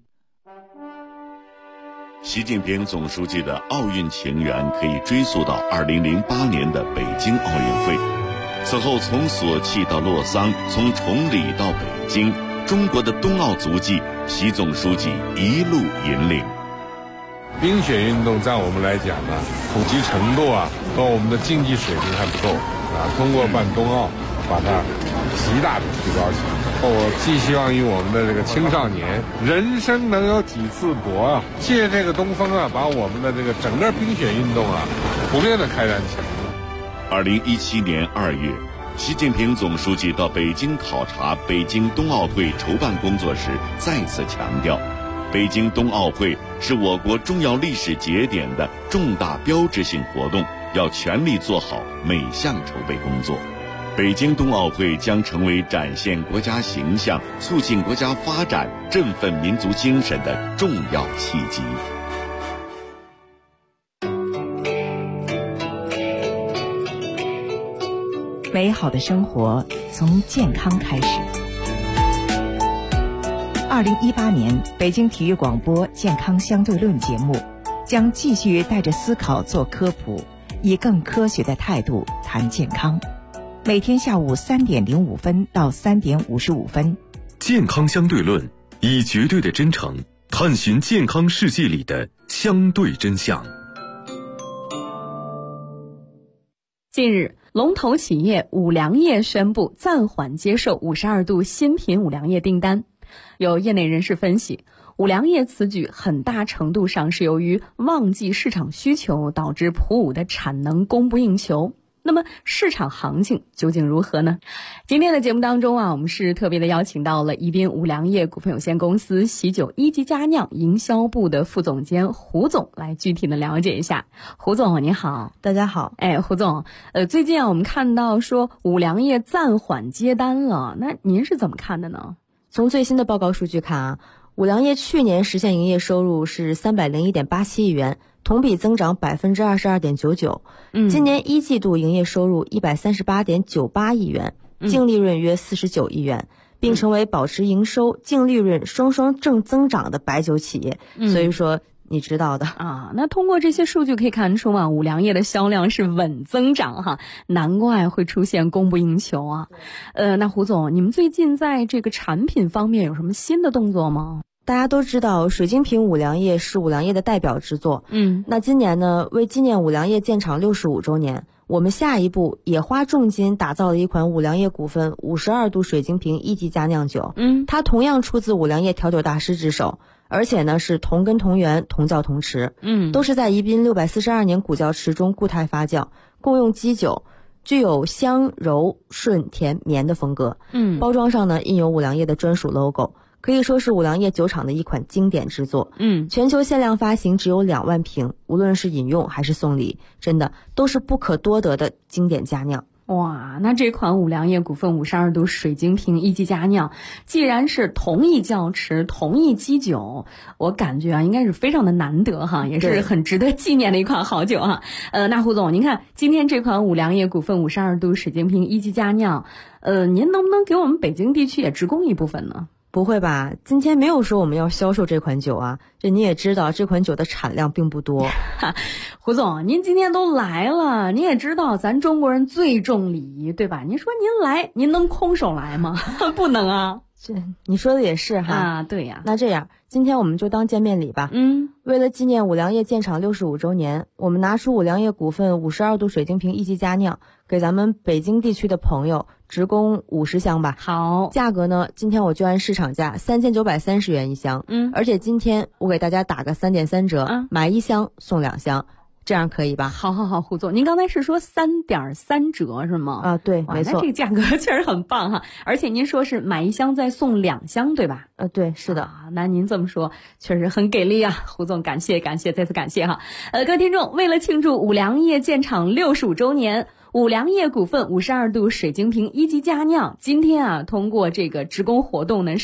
习近平总书记的奥运情缘可以追溯到2008年的北京奥运会。此后，从索契到洛桑，从崇礼到北京，中国的冬奥足迹，习总书记一路引领。 冰雪运动在我们来讲呢，普及程度和我们的竞技水平还不够通过办冬奥，把它极大的提高起来。我寄希望于我们的这个青少年，人生能有几次搏借这个东风把我们的这个整个冰雪运动普遍的开展起来。 2017年2月，习近平总书记到北京考察北京冬奥会筹办工作时，再次强调，北京冬奥会是我国重要历史节点的重大标志性活动，要全力做好每项筹备工作。北京冬奥会将成为展现国家形象、促进国家发展、振奋民族精神的重要契机。 美好的生活从健康开始。2018年北京体育广播健康相对论节目将继续带着思考做科普，以更科学的态度谈健康。每天下午3点05分到3点55分， 健康相对论以绝对的真诚探寻健康世界里的相对真相。 近日，龙头企业五粮液宣布暂缓接受52度新品五粮液订单。有业内人士分析，五粮液此举很大程度上是由于旺季市场需求导致普五的产能供不应求。那么市场行情究竟如何呢？今天的节目当中我们是特别的邀请到了宜宾五粮液股份有限公司喜酒一级佳酿营销部的副总监胡总来具体的了解一下。胡总你好。 大家好。 胡总，最近我们看到说五粮液暂缓接单了，那您是怎么看的呢？ 从最新的报告数据看五粮液去年实现营业收入是301.87亿元，同比增长22.99%。今年一季度营业收入138.98亿元，净利润约49亿元，并成为保持营收、净利润双双正增长的白酒企业。所以说你知道的那通过这些数据可以看出五粮液的销量是稳增长难怪会出现供不应求那胡总，你们最近在这个产品方面有什么新的动作吗？ 大家都知道水晶瓶五粮液是五粮液的代表之作。那今年呢，为纪念五粮液建厂65周年，我们下一步也花重金打造了一款五粮液股份52度水晶瓶一级佳酿酒。它同样出自五粮液调酒大师之手，而且呢是同根同源同窖同池。都是在宜宾642年古窖池中固态发酵，共用基酒，具有香柔顺甜绵的风格。包装上呢印有五粮液的专属 logo，可以说是五粮液酒厂的一款经典之作。全球限量发行只有2万瓶，无论是饮用还是送礼，真的都是不可多得的经典佳酿。 哇，那这款五粮液股份52度水晶瓶一级佳酿，既然是同一窖池、同一基酒，我感觉应该是非常的难得也是很值得纪念的一款好酒那胡总，您看今天这款五粮液股份52度水晶瓶一级佳酿，您能不能给我们北京地区也直供一部分呢？ 不会吧，今天没有说我们要销售这款酒这你也知道这款酒的产量并不多。 胡总，您今天都来了，您也知道咱中国人最重礼仪，对吧？您说您来，您能空手来吗？不能你说的也是对呀。 那这样今天我们就当见面礼吧。为了纪念五粮液建厂65周年，我们拿出五粮液股份52度水晶瓶一级佳酿，给咱们北京地区的朋友直供50箱吧。 好， 价格呢，今天我就按市场价3930元一箱。而且今天我给大家打个3.3折，买1箱送2箱。这样可以吧？ 好，胡总，您刚才是说3.3折是吗？ 对，没错。 那这个价格确实很棒而且您说是买1箱再送2箱，对吧？ 对，是的。 那您这么说确实很给力胡总，感谢，再次感谢各位听众，为了庆祝五粮液建厂65周年，五粮液股份52度水晶瓶一级佳酿今天通过这个直供活动呢是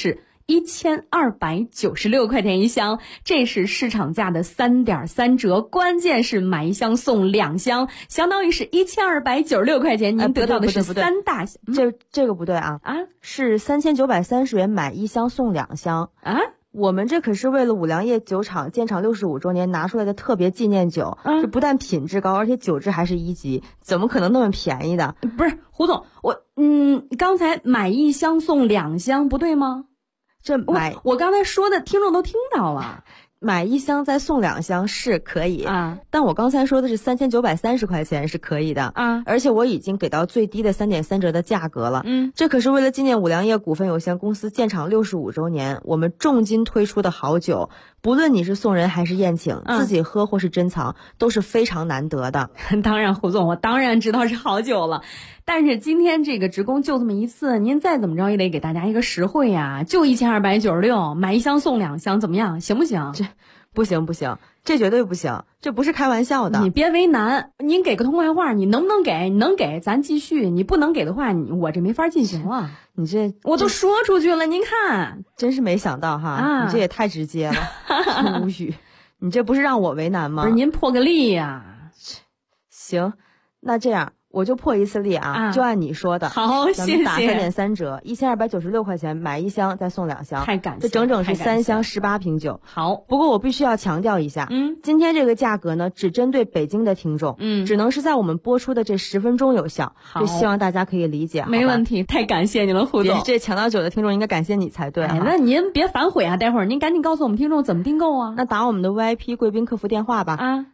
1296块钱一箱，这是市场价的3.3折，关键是买一箱送2箱，相当于是1296块钱，您得到的是3大箱。 这个不对啊，是3930元买1箱送2箱啊。我们这可是为了五粮液酒厂建厂65周年拿出来的特别纪念酒，这不但品质高，而且酒质还是1级，怎么可能那么便宜的？ 不是胡总，刚才买1箱送2箱不对吗？我刚才说的听众都听到了。 买1箱再送2箱是可以啊，但我刚才说的是3930块钱是可以的啊，而且我已经给到最低的3.3折的价格了。这可是为了纪念五粮液股份有限公司建厂65周年，我们重金推出的好酒，不论你是送人还是宴请，自己喝或是珍藏，都是非常难得的。 当然，胡总，我当然知道是好酒了，但是今天这个职工就这么一次，您再怎么着也得给大家一个实惠呀，就1296，买1箱送2箱，怎么样？行不行？ 不行，这绝对不行，这不是开玩笑的。 你别为难，您给个痛快话，你能不能给？你能给咱继续，你不能给的话，我这没法进行了。 你这我都说出去了，您看， 真是没想到哈，你这也太直接了，无语。你这不是让我为难吗？ 不是，您破个例呀。 行，那这样我就破一次例啊，就按你说的。 好，谢谢。 咱们打3.3折，1296块钱买1箱再送2箱， 太感谢， 这整整是3箱18瓶酒。 好， 不过我必须要强调一下，今天这个价格呢，只针对北京的听众，只能是在我们播出的这10分钟有效。就希望大家可以理解。 没问题，太感谢你了，胡总。 这抢到酒的听众应该感谢你才对。 那您别反悔啊，待会儿您赶紧告诉我们听众怎么订购啊。 那打我们的 VIP 贵宾客服电话吧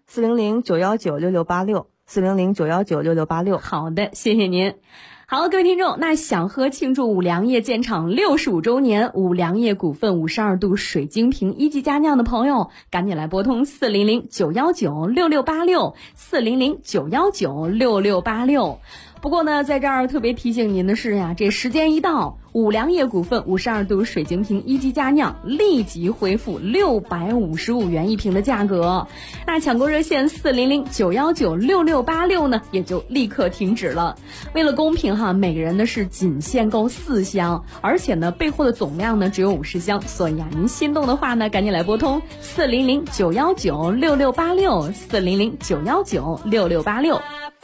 ，400-919-6686，400-919-6686。 好的，谢谢您。好，各位听众，那想喝庆祝五粮液建厂65周年五粮液股份52度水晶瓶1级佳酿的朋友，赶紧来拨通400-919-6686，400-919-6686。不过呢，在这儿特别提醒您的是呀，这时间一到，五粮液股份52度水晶瓶1级佳酿立即恢复655元1瓶的价格。那抢购热线400-919-6686呢，也就立刻停止了。为了公平哈，每个人呢是仅限购4箱，而且呢备货的总量呢只有50箱，所以啊，您心动的话呢，赶紧来拨通400-919-6686，400-919-6686。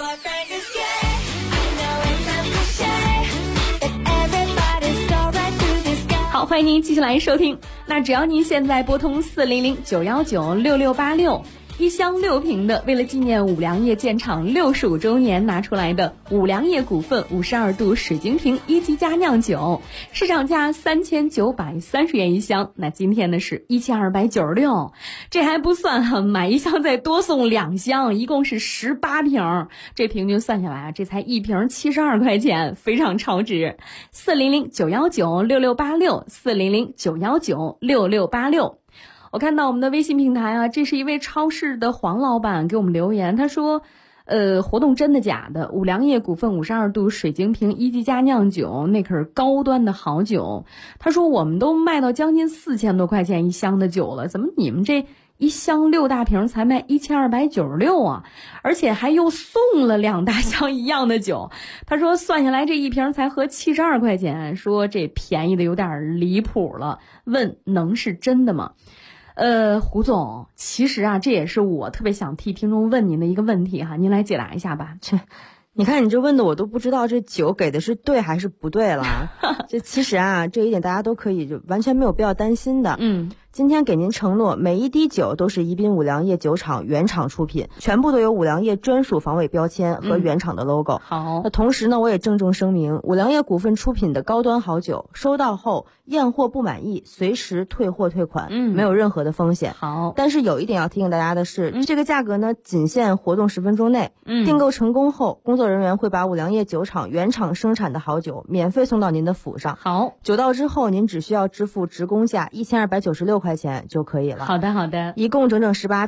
好，欢迎您继续来收听。那只要您现在拨通400-919-6686，一箱6瓶的，为了纪念五粮液建厂65周年拿出来的五粮液股份52度水晶瓶1级佳酿酒，市场价3930元一箱，那今天呢是1296，这还不算哈，买1箱再多送2箱，一共是18瓶，这平均算下来啊，这才1瓶72块钱，非常超值。400-919-6686，400-919-6686。我看到我们的微信平台啊，这是一位超市的黄老板给我们留言，他说活动真的假的？五粮液股份52度水晶瓶1级佳酿酒，那可是高端的好酒。他说我们都卖到将近4000多块钱一箱的酒了，怎么你们这一箱6大瓶才卖1296啊？而且还又送了2大箱一样的酒。他说算下来这一瓶才合72块钱，说这便宜的有点离谱了，问能是真的吗？胡总，其实啊，这也是我特别想替听众问您的一个问题哈，您来解答一下吧。 你看你这问的我都不知道这酒给的是对还是不对了。这其实啊，这一点大家都可以就完全没有必要担心的。今天给您承诺，每一滴酒都是宜宾五粮液酒厂原厂出品，全部都有五粮液专属防伪标签和原厂的 logo。 好， 那同时呢，我也郑重声明，五粮液股份出品的高端好酒，收到后验货不满意，随时退货退款，没有任何的风险。 好， 但是有一点要提醒大家的是，这个价格呢，仅限活动10分钟内。订购成功后，工作人员会把五粮液酒厂原厂生产的好酒免费送到您的府上。 好， 酒到之后，您只需要支付职工价1296块钱就可以了。 好的，好的， 一共整整18瓶。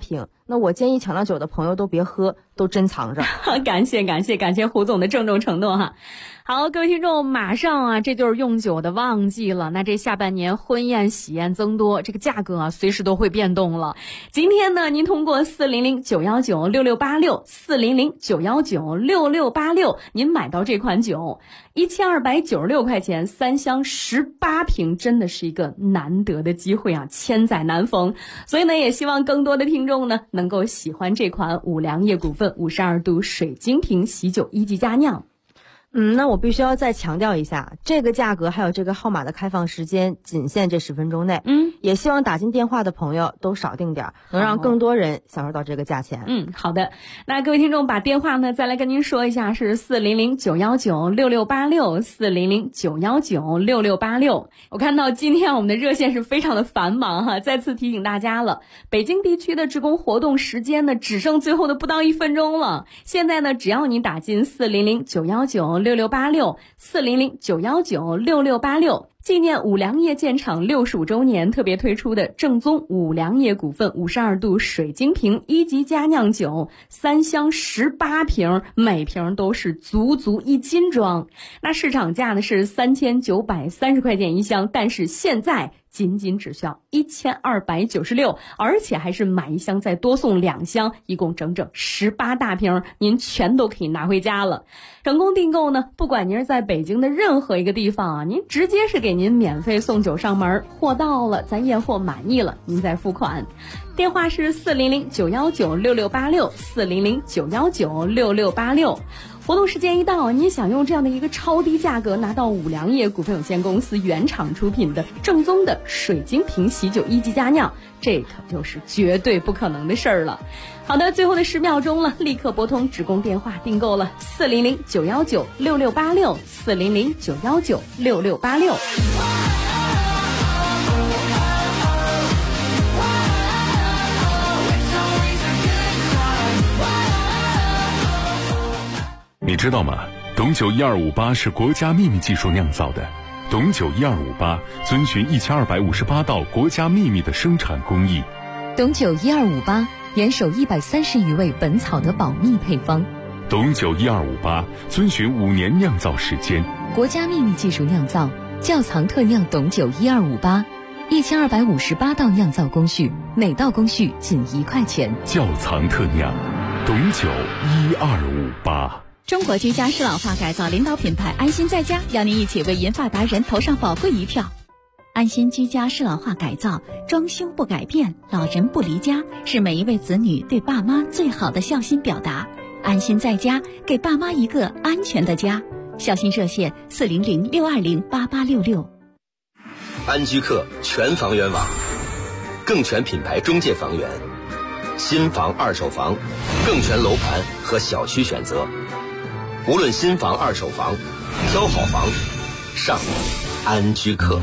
那我建议抢到酒的朋友都别喝，都珍藏着。 感谢胡总的郑重承诺哈。好，各位听众，马上啊，这就是用酒的旺季了。那这下半年婚宴喜宴增多，这个价格啊随时都会变动了。今天呢，您通过400-919-6686，400-919-6686，您买到这款酒，1296块钱，3箱18瓶，真的是一个难得的机会啊，千载难逢。所以呢，也希望更多的听众呢能够喜欢这款五粮液股份52度水晶瓶喜酒1级佳酿。 那我必须要再强调一下，这个价格还有这个号码的开放时间仅限这10分钟内。也希望打进电话的朋友都少订点，能让更多人享受到这个价钱。 好的。那各位听众把电话呢再来跟您说一下，是400-919-6686，400-919-6686。我看到今天我们的热线是非常的繁忙哈，再次提醒大家了，北京地区的职工活动时间呢只剩最后的不到1分钟了。现在呢，只要你打进400-919-6686，400-919-6686，纪念五粮液建厂65周年特别推出的正宗五粮液股份52度水晶瓶1级佳酿酒，3箱18瓶，每瓶都是足1斤装。那市场价呢是3930块钱一箱，但是现在仅只需要1296，而且还是买1箱再多送2箱，一共整整18大瓶，您全都可以拿回家了。成功订购呢，不管您是在北京的任何一个地方啊，您直接是给您免费送酒上门，货到了咱验货满意了您再付款。电话是400-919-6686， 400-919-6686。活动时间一到，您想用这样的一个超低价格拿到五粮液股份有限公司原厂出品的正宗的水晶瓶喜酒1级佳酿，这可就是绝对不可能的事儿了。好的，最后的10秒钟了，立刻拨通职工电话订购了400-919-6686， 400-919-6686。 你知道吗？董酒1258是国家秘密技术酿造的。董酒1258遵循1258道国家秘密的生产工艺。 董酒1258严守130余味本草的保密配方。 董酒1258遵循5年酿造时间， 国家秘密技术酿造，窖藏特酿董酒1258，1258道酿造工序，每道工序仅1块钱。 窖藏特酿，董酒1258。 中国居家适老化改造领导品牌安心在家邀您一起为银发达人投上宝贵一票。安心居家适老化改造，装修不改变，老人不离家，是每一位子女对爸妈最好的孝心表达。安心在家，给爸妈一个安全的家。孝心热线400-620-8866。 安居客全房源网，更全品牌中介房源，新房二手房，更全楼盘和小区选择。无论新房二手房，挑好房上安居客。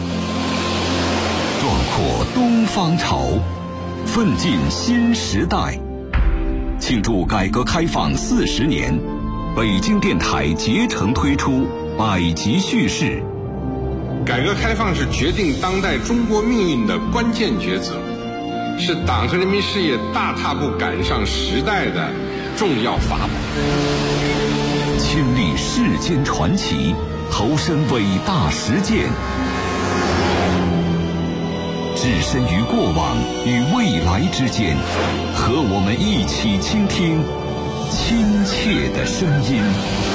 壮阔东方潮，奋进新时代。庆祝改革开放40年，北京电台竭诚推出百集叙事。 改革开放是决定当代中国命运的关键抉择，是党和人民事业大踏步赶上时代的重要法宝。 亲历世间传奇，投身伟大实践，置身于过往与未来之间，和我们一起倾听亲切的声音。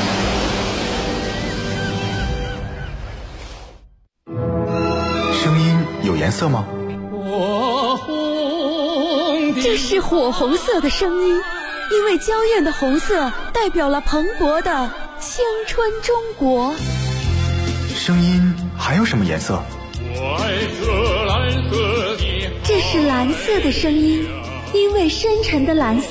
声音有颜色吗？ 这是火红色的声音，因为娇艳的红色代表了蓬勃的青春中国。 声音还有什么颜色？ 这是蓝色的声音，因为深沉的蓝色